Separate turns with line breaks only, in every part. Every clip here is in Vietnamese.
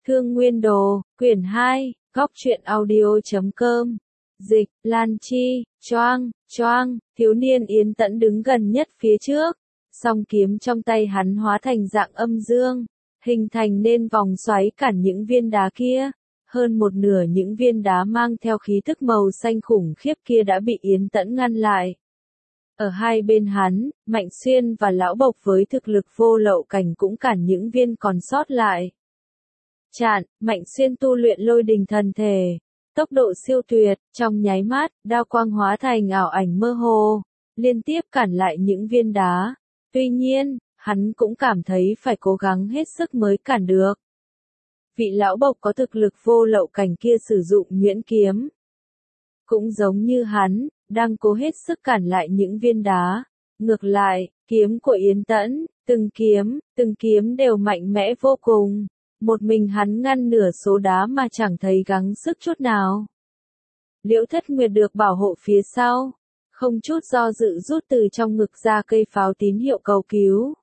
Thương Nguyên Đồ, quyển 2, góc truyện audio.com. Dịch, Lan Chi, choang, thiếu niên Yến Tẫn đứng gần nhất phía trước. Song kiếm trong tay hắn hóa thành dạng âm dương, hình thành nên vòng xoáy cản những viên đá kia. Hơn một nửa những viên đá mang theo khí tức màu xanh khủng khiếp kia đã bị Yến Tẫn ngăn lại. Ở hai bên hắn, Mạnh Xuyên và Lão Bộc với thực lực vô lậu cảnh cũng cản những viên còn sót lại. Chạn, Mạnh Xuyên tu luyện lôi đình thần thể, tốc độ siêu tuyệt, trong nháy mắt, đao quang hóa thành ảo ảnh mơ hồ, liên tiếp cản lại những viên đá. Tuy nhiên, hắn cũng cảm thấy phải cố gắng hết sức mới cản được. Vị Lão Bộc có thực lực vô lậu cảnh kia sử dụng nhuyễn kiếm. Cũng giống như hắn, đang cố hết sức cản lại những viên đá. Ngược lại, kiếm của Yến Tẫn, từng kiếm đều mạnh mẽ vô cùng. Một mình hắn ngăn nửa số đá mà chẳng thấy gắng sức chút nào. Liễu Thất Nguyệt được bảo hộ phía sau, không chút do dự rút từ trong ngực ra cây pháo tín hiệu cầu cứu.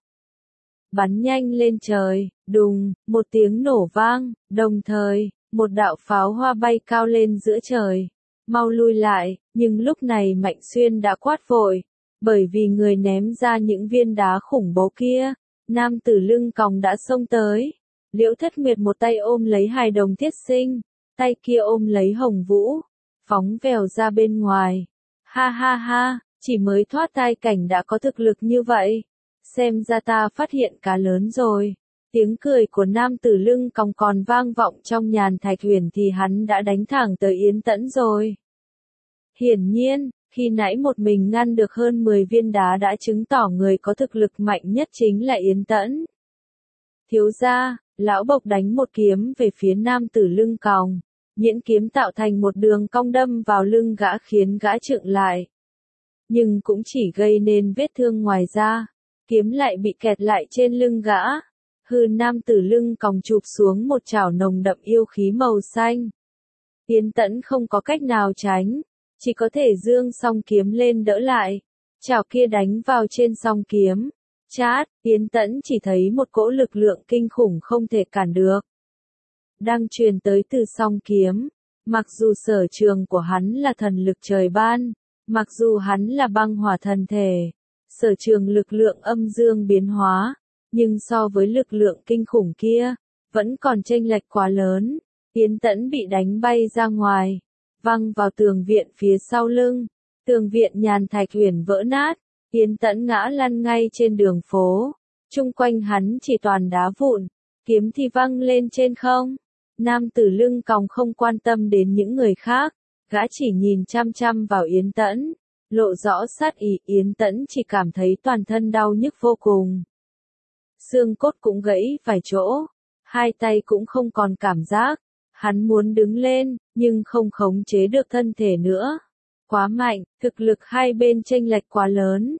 Bắn nhanh lên trời, đùng, một tiếng nổ vang, đồng thời, một đạo pháo hoa bay cao lên giữa trời. Mau lui lại, nhưng lúc này Mạnh Xuyên đã quát vội, bởi vì người ném ra những viên đá khủng bố kia, nam tử lưng còng đã xông tới. Liễu Thất Nguyệt một tay ôm lấy hài đồng thiết sinh, tay kia ôm lấy Hồng Vũ, phóng vèo ra bên ngoài. Ha ha ha, chỉ mới thoát tai cảnh đã có thực lực như vậy. Xem ra ta phát hiện cá lớn rồi. Tiếng cười của nam tử lưng còng còn vang vọng trong nhàn thạch huyền thì hắn đã đánh thẳng tới Yến Tẫn rồi. Hiển nhiên, khi nãy một mình ngăn được hơn 10 viên đá đã chứng tỏ người có thực lực mạnh nhất chính là Yến Tẫn. Thiếu gia, Lão Bộc đánh một kiếm về phía nam tử lưng còng, nhuyễn kiếm tạo thành một đường cong đâm vào lưng gã khiến gã chững lại. Nhưng cũng chỉ gây nên vết thương ngoài da, kiếm lại bị kẹt lại trên lưng gã. Nam tử lưng còng chụp xuống một chảo nồng đậm yêu khí màu xanh. Yến Tẫn không có cách nào tránh, chỉ có thể giương song kiếm lên đỡ lại. Chảo kia đánh vào trên song kiếm. Chát, Yến Tẫn chỉ thấy một cỗ lực lượng kinh khủng không thể cản được. Đang truyền tới từ song kiếm. Mặc dù sở trường của hắn là thần lực trời ban, mặc dù hắn là băng hỏa thần thể, sở trường lực lượng âm dương biến hóa, nhưng so với lực lượng kinh khủng kia, vẫn còn chênh lệch quá lớn. Yến Tẫn bị đánh bay ra ngoài, văng vào tường viện phía sau lưng. Tường viện nhàn thạch huyền vỡ nát. Yến Tẫn ngã lăn ngay trên đường phố, chung quanh hắn chỉ toàn đá vụn, kiếm thì văng lên trên không. Nam tử lưng còng không quan tâm đến những người khác, gã chỉ nhìn chăm chăm vào Yến Tẫn, lộ rõ sát ý. Yến Tẫn chỉ cảm thấy toàn thân đau nhức vô cùng. Xương cốt cũng gãy vài chỗ, hai tay cũng không còn cảm giác, hắn muốn đứng lên, nhưng không khống chế được thân thể nữa. Quá mạnh, thực lực hai bên chênh lệch quá lớn.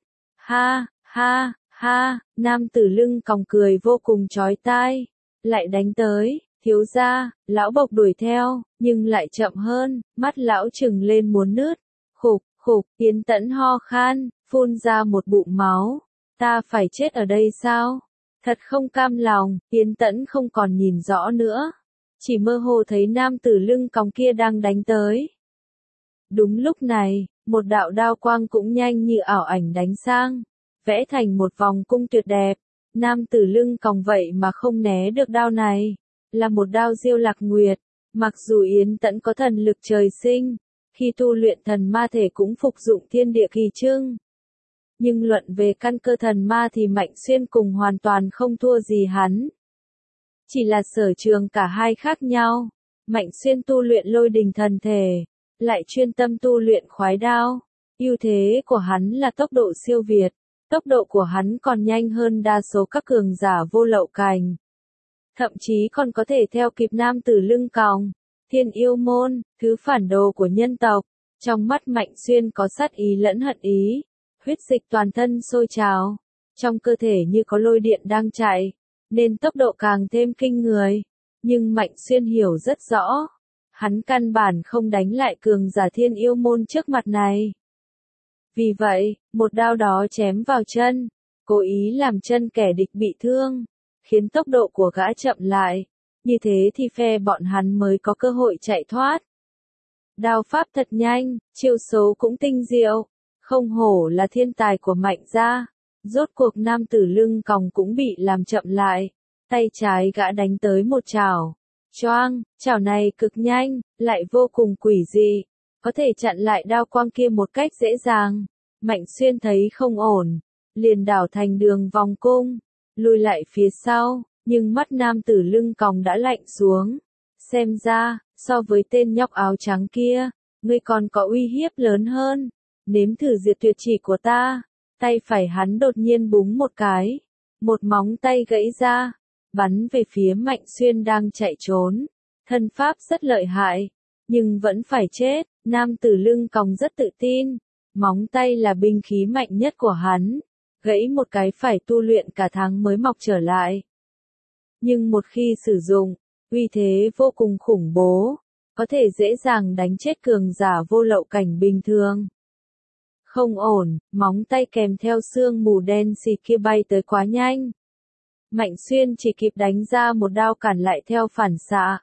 Ha, nam tử lưng còng cười vô cùng chói tai. Lại đánh tới, thiếu gia, Lão Bộc đuổi theo, nhưng lại chậm hơn, mắt lão trừng lên muốn nứt. Khục, Yến Tẫn ho khan, phun ra một bụng máu. Ta phải chết ở đây sao? Thật không cam lòng, Yến Tẫn không còn nhìn rõ nữa. Chỉ mơ hồ thấy nam tử lưng còng kia đang đánh tới. Đúng lúc này, một đạo đao quang cũng nhanh như ảo ảnh đánh sang, vẽ thành một vòng cung tuyệt đẹp. Nam tử lưng còng vậy mà không né được đao này, là một đao Diêu Lạc Nguyệt. Mặc dù Yến Tẫn có thần lực trời sinh, khi tu luyện thần ma thể cũng phục dụng thiên địa kỳ trưng. Nhưng luận về căn cơ thần ma thì Mạnh Xuyên cùng hoàn toàn không thua gì hắn. Chỉ là sở trường cả hai khác nhau. Mạnh Xuyên tu luyện lôi đình thần thể, lại chuyên tâm tu luyện khoái đao. Ưu thế của hắn là tốc độ siêu việt, tốc độ của hắn còn nhanh hơn đa số các cường giả vô lậu cảnh. Thậm chí còn có thể theo kịp nam tử lưng còng. Thiên yêu môn, thứ phản đồ của nhân tộc. Trong mắt Mạnh Xuyên có sát ý lẫn hận ý, huyết dịch toàn thân sôi trào, trong cơ thể như có lôi điện đang chạy, nên tốc độ càng thêm kinh người. Nhưng Mạnh Xuyên hiểu rất rõ, hắn căn bản không đánh lại cường giả thiên yêu môn trước mặt này. Vì vậy, một đao đó chém vào chân, cố ý làm chân kẻ địch bị thương, khiến tốc độ của gã chậm lại. như thế thì phe bọn hắn mới có cơ hội chạy thoát. Đao pháp thật nhanh, chiêu số cũng tinh diệu, không hổ là thiên tài của Mạnh gia. Rốt cuộc nam tử lưng còng cũng bị làm chậm lại, tay trái gã đánh tới một chảo. Choang, chảo này cực nhanh, lại vô cùng quỷ dị, có thể chặn lại đao quang kia một cách dễ dàng. Mạnh Xuyên thấy không ổn, liền đảo thành đường vòng cung, lùi lại phía sau, nhưng mắt nam tử lưng còng đã lạnh xuống. Xem ra, so với tên nhóc áo trắng kia, ngươi còn có uy hiếp lớn hơn. Nếm thử diệt tuyệt chỉ của ta. Tay phải hắn đột nhiên búng một cái, một móng tay gãy ra, bắn về phía Mạnh Xuyên đang chạy trốn. Thân pháp rất lợi hại, nhưng vẫn phải chết. Nam tử lưng còng rất tự tin, móng tay là binh khí mạnh nhất của hắn, gãy một cái phải tu luyện cả tháng mới mọc trở lại. Nhưng một khi sử dụng, uy thế vô cùng khủng bố, có thể dễ dàng đánh chết cường giả vô lậu cảnh bình thường. Không ổn, móng tay kèm theo sương mù đen xì kia bay tới quá nhanh. Mạnh Xuyên chỉ kịp đánh ra một đao cản lại theo phản xạ.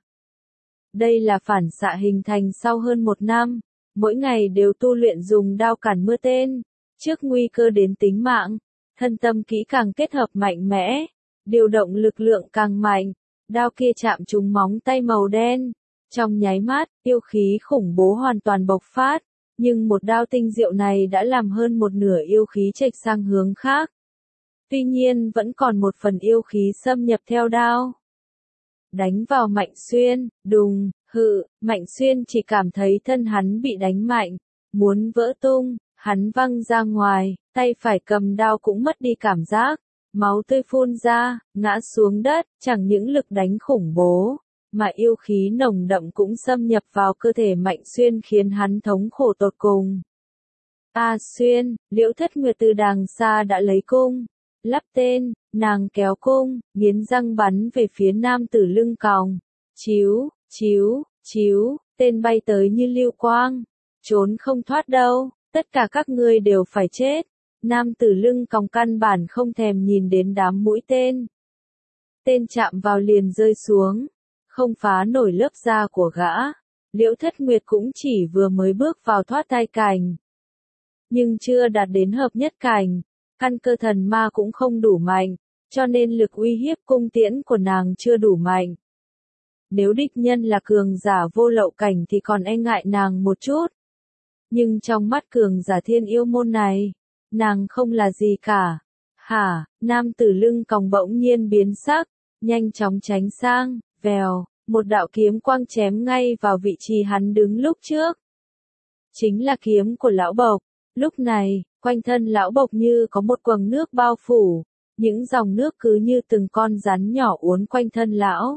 Đây là phản xạ hình thành sau hơn 1 năm, mỗi ngày đều tu luyện dùng đao cản mưa tên. Trước nguy cơ đến tính mạng, thân tâm kỹ càng kết hợp mạnh mẽ, điều động lực lượng càng mạnh, đao kia chạm trúng móng tay màu đen. Trong nháy mắt, yêu khí khủng bố hoàn toàn bộc phát, nhưng một đao tinh diệu này đã làm hơn một nửa yêu khí chệch sang hướng khác. Tuy nhiên vẫn còn một phần yêu khí xâm nhập theo đao. Đánh vào Mạnh Xuyên, đùng, hự, Mạnh Xuyên chỉ cảm thấy thân hắn bị đánh mạnh, muốn vỡ tung, hắn văng ra ngoài, tay phải cầm đao cũng mất đi cảm giác, máu tươi phun ra, ngã xuống đất, chẳng những lực đánh khủng bố, mà yêu khí nồng đậm cũng xâm nhập vào cơ thể Mạnh Xuyên khiến hắn thống khổ tột cùng. A Xuyên, Liễu Thất Nguyệt từ đàng xa đã lấy cung, lắp tên, nàng kéo cung, nghiến răng bắn về phía nam tử lưng còng. Chíu, chíu, chíu, tên bay tới như lưu quang, trốn không thoát đâu, tất cả các ngươi đều phải chết. Nam tử lưng còng căn bản không thèm nhìn đến đám mũi tên. Tên chạm vào liền rơi xuống, không phá nổi lớp da của gã. Liễu Thất Nguyệt cũng chỉ vừa mới bước vào thoát thai cảnh, nhưng chưa đạt đến hợp nhất cảnh, căn cơ thần ma cũng không đủ mạnh, cho nên lực uy hiếp cung tiễn của nàng chưa đủ mạnh. Nếu địch nhân là cường giả vô lậu cảnh thì còn e ngại nàng một chút. Nhưng trong mắt cường giả thiên yêu môn này, nàng không là gì cả. Hả, nam tử lưng còng bỗng nhiên biến sắc, nhanh chóng tránh sang, vèo, một đạo kiếm quang chém ngay vào vị trí hắn đứng lúc trước. Chính là kiếm của lão bộc. Lúc này, quanh thân lão bộc như có một quầng nước bao phủ, những dòng nước cứ như từng con rắn nhỏ uốn quanh thân lão.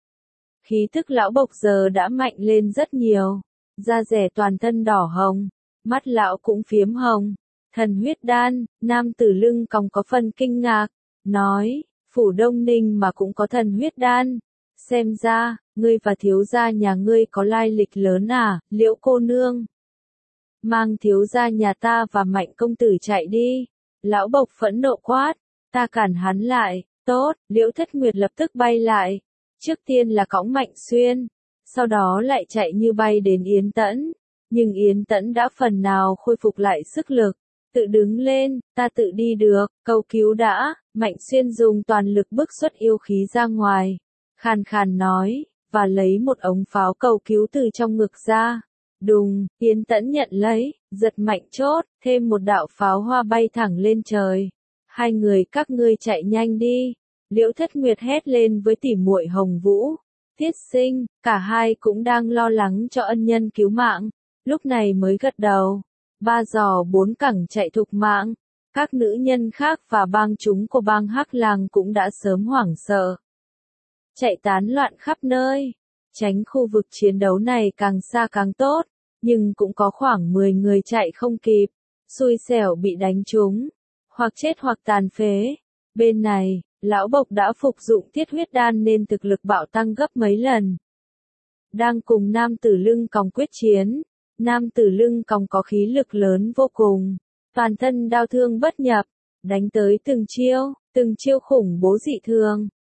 Khí tức lão bộc giờ đã mạnh lên rất nhiều, da rẻ toàn thân đỏ hồng, mắt lão cũng phiếm hồng. Thần huyết đan, nam tử lưng còng có phần kinh ngạc, nói, phủ Đông Ninh mà cũng có thần huyết đan. Xem ra, ngươi và thiếu gia nhà ngươi có lai lịch lớn à, Liễu cô nương. Mang thiếu gia nhà ta và Mạnh công tử chạy đi. Lão bộc phẫn nộ quát, ta cản hắn lại, tốt, Liễu Thất Nguyệt lập tức bay lại. Trước tiên là cõng Mạnh Xuyên, sau đó lại chạy như bay đến Yến Tẫn. Nhưng Yến Tẫn đã phần nào khôi phục lại sức lực, tự đứng lên, ta tự đi được, cầu cứu đã. Mạnh Xuyên dùng toàn lực bức xuất yêu khí ra ngoài, khàn khàn nói, và lấy một ống pháo cầu cứu từ trong ngực ra. Đùng, Yến Tẫn nhận lấy, giật mạnh chốt, thêm một đạo pháo hoa bay thẳng lên trời. Hai người các ngươi chạy nhanh đi. Liễu Thất Nguyệt hét lên với tỉ muội Hồng Vũ. Tiết Sinh, cả hai cũng đang lo lắng cho ân nhân cứu mạng, lúc này mới gật đầu. 3 giò 4 cẳng chạy thục mạng. Các nữ nhân khác và bang chúng của bang Hắc Lang cũng đã sớm hoảng sợ, chạy tán loạn khắp nơi, tránh khu vực chiến đấu này càng xa càng tốt, nhưng cũng có khoảng 10 người chạy không kịp, xui xẻo bị đánh trúng, hoặc chết hoặc tàn phế. Bên này, lão bộc đã phục dụng thiết huyết đan nên thực lực bạo tăng gấp mấy lần. Đang cùng nam tử lưng còng quyết chiến, nam tử lưng còng có khí lực lớn vô cùng, toàn thân đao thương bất nhập, đánh tới từng chiêu khủng bố dị thường.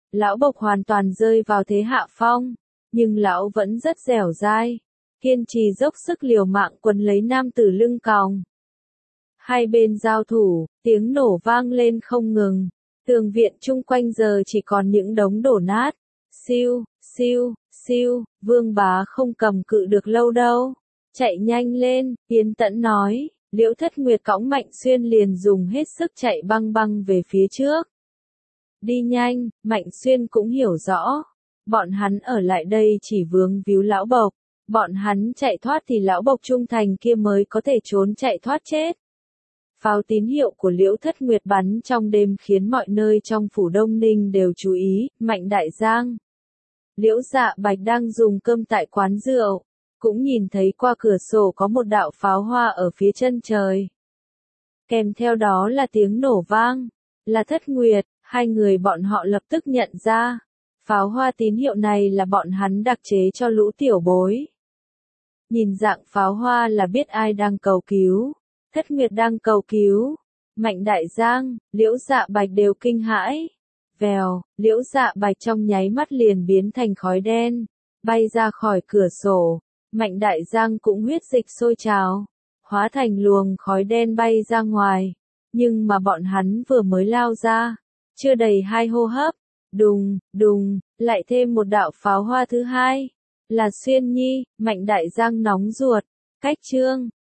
Lão Bộc hoàn toàn rơi vào thế hạ phong, nhưng lão vẫn rất dẻo dai, kiên trì dốc sức liều mạng quấn lấy nam tử lưng còng. Hai bên giao thủ, tiếng nổ vang lên không ngừng, tường viện chung quanh giờ chỉ còn những đống đổ nát. Siêu, siêu, siêu, Vương Bá không cầm cự được lâu đâu. Chạy nhanh lên, Yến Tẫn nói. Liễu Thất Nguyệt cõng Mạnh Xuyên liền dùng hết sức chạy băng băng về phía trước. Đi nhanh, Mạnh Xuyên cũng hiểu rõ. Bọn hắn ở lại đây chỉ vướng víu Lão Bộc. Bọn hắn chạy thoát thì Lão Bộc trung thành kia mới có thể trốn chạy thoát chết. Pháo tín hiệu của Liễu Thất Nguyệt bắn trong đêm khiến mọi nơi trong phủ Đông Ninh đều chú ý. Mạnh Đại Giang, Liễu Dạ Bạch đang dùng cơm tại quán rượu, cũng nhìn thấy qua cửa sổ có một đạo pháo hoa ở phía chân trời. Kèm theo đó là tiếng nổ vang, là Thất Nguyệt, hai người bọn họ lập tức nhận ra. Pháo hoa tín hiệu này là bọn hắn đặc chế cho lũ tiểu bối. Nhìn dạng pháo hoa là biết ai đang cầu cứu. Thất Nguyệt đang cầu cứu. Mạnh Đại Giang, Liễu Dạ Bạch đều kinh hãi. Vèo, Liễu Dạ Bạch trong nháy mắt liền biến thành khói đen, bay ra khỏi cửa sổ. Mạnh Đại Giang cũng huyết dịch sôi trào, hóa thành luồng khói đen bay ra ngoài. Nhưng mà bọn hắn vừa mới lao ra, chưa đầy 2 hô hấp, đùng, đùng, lại thêm một đạo pháo hoa thứ hai. Là Xuyên Nhi. Mạnh Đại Giang nóng ruột. Cách chương